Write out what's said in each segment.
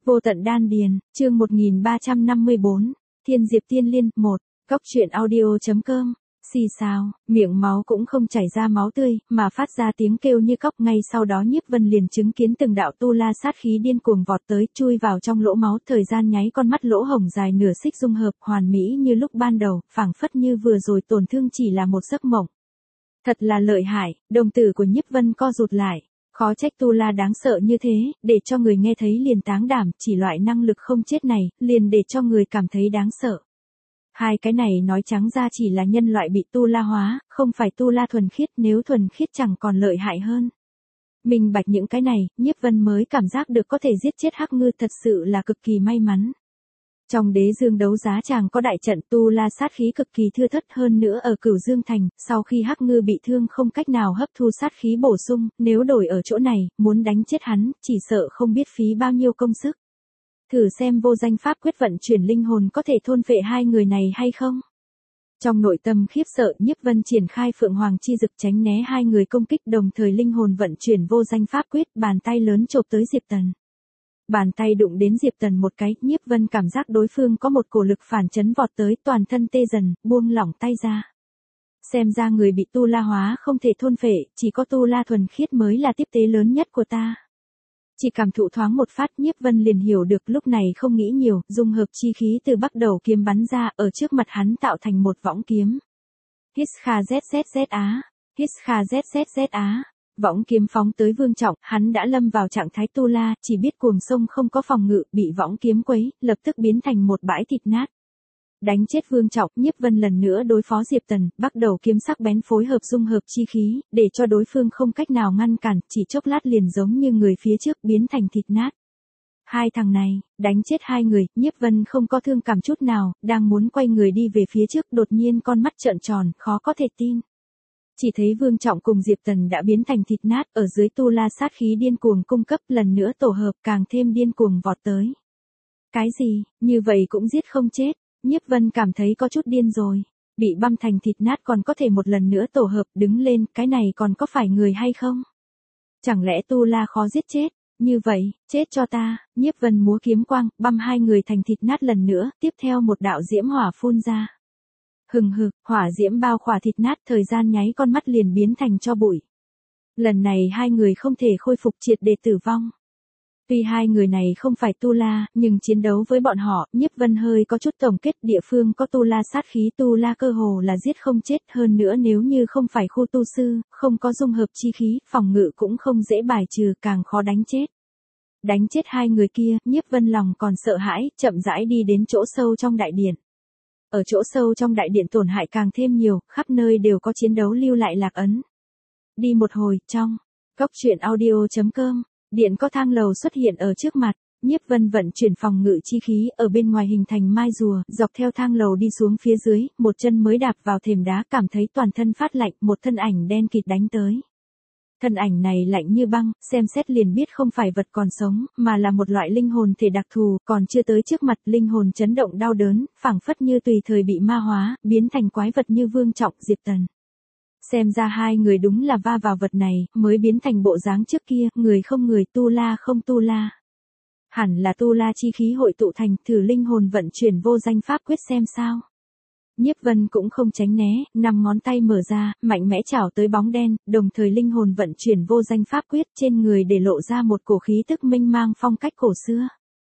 Vô tận đan điền, chương 1354, Thiên Diệp Tiên Liên, 1, Cóc truyện audio.com, xì xào, miệng máu cũng không chảy ra máu tươi, mà phát ra tiếng kêu như cóc. Ngay sau đó Nhiếp Vân liền chứng kiến từng đạo tu la sát khí điên cuồng vọt tới, chui vào trong lỗ máu, thời gian nháy con mắt lỗ hổng dài nửa xích dung hợp, hoàn mỹ như lúc ban đầu, phảng phất như vừa rồi tổn thương chỉ là một giấc mộng. Thật là lợi hại, đồng tử của Nhiếp Vân co rụt lại. Khó trách tu la đáng sợ như thế, để cho người nghe thấy liền táng đảm, chỉ loại năng lực không chết này, liền để cho người cảm thấy đáng sợ. Hai cái này nói trắng ra chỉ là nhân loại bị tu la hóa, không phải tu la thuần khiết, nếu thuần khiết chẳng còn lợi hại hơn. Minh bạch những cái này, Nhiếp Vân mới cảm giác được có thể giết chết Hắc Ngư thật sự là cực kỳ may mắn. Trong Đế Dương đấu giá chàng có đại trận tu la sát khí cực kỳ thưa thớt, hơn nữa ở Cửu Dương Thành, sau khi Hắc Ngư bị thương không cách nào hấp thu sát khí bổ sung, nếu đổi ở chỗ này, muốn đánh chết hắn, chỉ sợ không biết phí bao nhiêu công sức. Thử xem vô danh pháp quyết vận chuyển linh hồn có thể thôn phệ hai người này hay không? Trong nội tâm khiếp sợ, Nhiếp Vân triển khai Phượng Hoàng chi dực tránh né hai người công kích, đồng thời linh hồn vận chuyển vô danh pháp quyết, bàn tay lớn chộp tới Diệp Tần. Bàn tay đụng đến Diệp Tần một cái, Nhiếp Vân cảm giác đối phương có một cổ lực phản chấn vọt tới, toàn thân tê dần, buông lỏng tay ra. Xem ra người bị tu la hóa không thể thôn phệ, chỉ có tu la thuần khiết mới là tiếp tế lớn nhất của ta. Chỉ cảm thụ thoáng một phát, Nhiếp Vân liền hiểu được, lúc này không nghĩ nhiều, dung hợp chi khí từ bắt đầu kiếm bắn ra, ở trước mặt hắn tạo thành một võng kiếm. Hít kha zzz á, hít kha zzz á. Võng kiếm phóng tới Vương Trọng, hắn đã lâm vào trạng thái tu la, chỉ biết cuồng sông không có phòng ngự, bị võng kiếm quấy, lập tức biến thành một bãi thịt nát. Đánh chết Vương Trọng, Nhiếp Vân lần nữa đối phó Diệp Tần, bắt đầu kiếm sắc bén phối hợp dung hợp chi khí, để cho đối phương không cách nào ngăn cản, chỉ chốc lát liền giống như người phía trước biến thành thịt nát. Hai thằng này, đánh chết hai người, Nhiếp Vân không có thương cảm chút nào, đang muốn quay người đi về phía trước, đột nhiên con mắt trợn tròn, khó có thể tin. Chỉ thấy Vương Trọng cùng Diệp Tần đã biến thành thịt nát, ở dưới tu la sát khí điên cuồng cung cấp, lần nữa tổ hợp, càng thêm điên cuồng vọt tới. Cái gì, như vậy cũng giết không chết, Nhiếp Vân cảm thấy có chút điên rồi. Bị băm thành thịt nát còn có thể một lần nữa tổ hợp, đứng lên, cái này còn có phải người hay không? Chẳng lẽ tu la khó giết chết? Như vậy, chết cho ta, Nhiếp Vân múa kiếm quang, băm hai người thành thịt nát lần nữa, tiếp theo một đạo diễm hỏa phun ra. Hừng hực, hỏa diễm bao khỏa thịt nát, thời gian nháy con mắt liền biến thành tro bụi. Lần này hai người không thể khôi phục, triệt để tử vong. Tuy hai người này không phải tu la, nhưng chiến đấu với bọn họ, Nhiếp Vân hơi có chút tổng kết, địa phương có tu la sát khí, tu la cơ hồ là giết không chết, hơn nữa nếu như không phải khu tu sư, không có dung hợp chi khí, phòng ngự cũng không dễ bài trừ, càng khó đánh chết. Đánh chết hai người kia, Nhiếp Vân lòng còn sợ hãi, chậm rãi đi đến chỗ sâu trong đại điện. Ở chỗ sâu trong đại điện tổn hại càng thêm nhiều, khắp nơi đều có chiến đấu lưu lại lạc ấn. Đi một hồi, trong Cóc truyện audio.com, điện có thang lầu xuất hiện ở trước mặt, Nhiếp Vân vận chuyển phòng ngự chi khí, ở bên ngoài hình thành mai rùa, dọc theo thang lầu đi xuống phía dưới, một chân mới đạp vào thềm đá, cảm thấy toàn thân phát lạnh, một thân ảnh đen kịt đánh tới. Thân ảnh này lạnh như băng, xem xét liền biết không phải vật còn sống, mà là một loại linh hồn thể đặc thù, còn chưa tới trước mặt, linh hồn chấn động đau đớn, phảng phất như tùy thời bị ma hóa, biến thành quái vật như Vương Trọng, Diệp Tần. Xem ra hai người đúng là va vào vật này, mới biến thành bộ dáng trước kia, người không người, tu la không tu la. Hẳn là tu la chi khí hội tụ thành, thử linh hồn vận chuyển vô danh pháp quyết xem sao. Nhiếp Vân cũng không tránh né, 5 ngón tay mở ra, mạnh mẽ chảo tới bóng đen, đồng thời linh hồn vận chuyển vô danh pháp quyết, trên người để lộ ra một cổ khí tức mênh mang phong cách cổ xưa.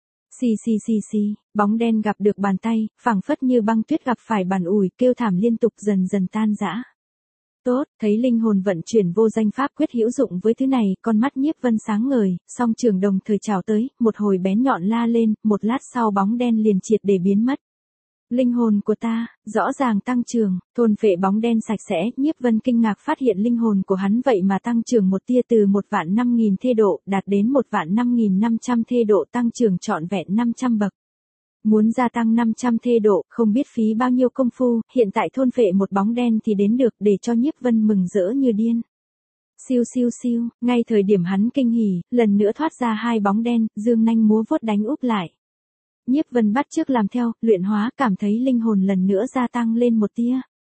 Xì xì xì xì, bóng đen gặp được bàn tay, phảng phất như băng tuyết gặp phải bàn ủi, kêu thảm liên tục, dần dần tan rã. Tốt, thấy linh hồn vận chuyển vô danh pháp quyết hữu dụng với thứ này, con mắt Nhiếp Vân sáng ngời, song trường đồng thời chảo tới, một hồi bén nhọn la lên, một lát sau bóng đen liền triệt để biến mất. Linh hồn của ta, rõ ràng tăng trưởng, thôn phệ bóng đen sạch sẽ, Nhiếp Vân kinh ngạc phát hiện linh hồn của hắn vậy mà tăng trưởng một tia, từ 1.005.000 thê độ, đạt đến 1.005.500 thê độ, tăng trưởng trọn vẹn 500 bậc. Muốn gia tăng 500 thê độ, không biết phí bao nhiêu công phu, hiện tại thôn phệ một bóng đen thì đến được, để cho Nhiếp Vân mừng rỡ như điên. Siêu siêu siêu, ngay thời điểm hắn kinh hỉ, lần nữa thoát ra hai bóng đen, dương nanh múa vuốt đánh úp lại. Nhiếp Vân bắt chước làm theo, luyện hóa, cảm thấy linh hồn lần nữa gia tăng lên một tia.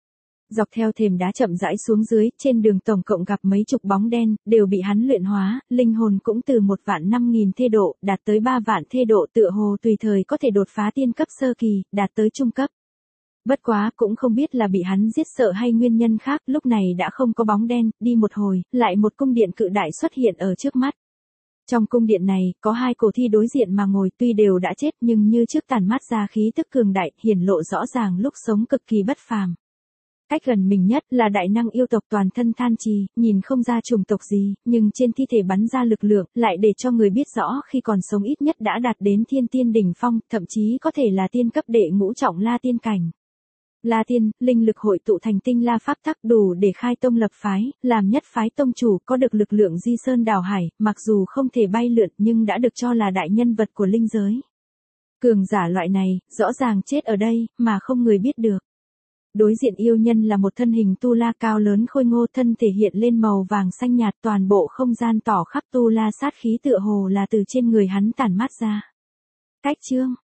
Dọc theo thềm đá chậm rãi xuống dưới, trên đường tổng cộng gặp mấy chục bóng đen, đều bị hắn luyện hóa, linh hồn cũng từ 1.500.000 thê độ, đạt tới 3 vạn thê độ, tựa hồ tùy thời có thể đột phá tiên cấp sơ kỳ, đạt tới trung cấp. Bất quá, cũng không biết là bị hắn giết sợ hay nguyên nhân khác, lúc này đã không có bóng đen, đi một hồi, lại một cung điện cự đại xuất hiện ở trước mắt. Trong cung điện này, có hai cổ thi đối diện mà ngồi, tuy đều đã chết nhưng như trước tàn mát ra khí tức cường đại, hiển lộ rõ ràng lúc sống cực kỳ bất phàm. Cách gần mình nhất là đại năng yêu tộc toàn thân than trì, nhìn không ra chủng tộc gì, nhưng trên thi thể bắn ra lực lượng, lại để cho người biết rõ khi còn sống ít nhất đã đạt đến thiên tiên đỉnh phong, thậm chí có thể là tiên cấp đệ ngũ trọng La Tiên cảnh. La Tiên, linh lực hội tụ thành tinh la pháp tắc đủ để khai tông lập phái, làm nhất phái tông chủ, có được lực lượng di sơn đào hải, mặc dù không thể bay lượn nhưng đã được cho là đại nhân vật của linh giới. Cường giả loại này, rõ ràng chết ở đây, mà không người biết được. Đối diện yêu nhân là một thân hình tu la cao lớn khôi ngô, thân thể hiện lên màu vàng xanh nhạt, toàn bộ không gian tỏ khắp tu la sát khí, tựa hồ là từ trên người hắn tản mát ra. Cách chương